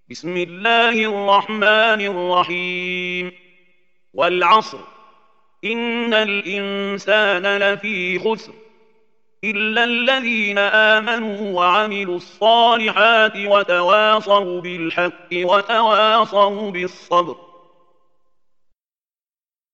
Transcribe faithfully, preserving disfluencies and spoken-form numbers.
بسم الله الرحمن الرحيم. والعصر إن الإنسان لفي خسر إلا الذين آمنوا وعملوا الصالحات وتواصوا بالحق وتواصوا بالصبر.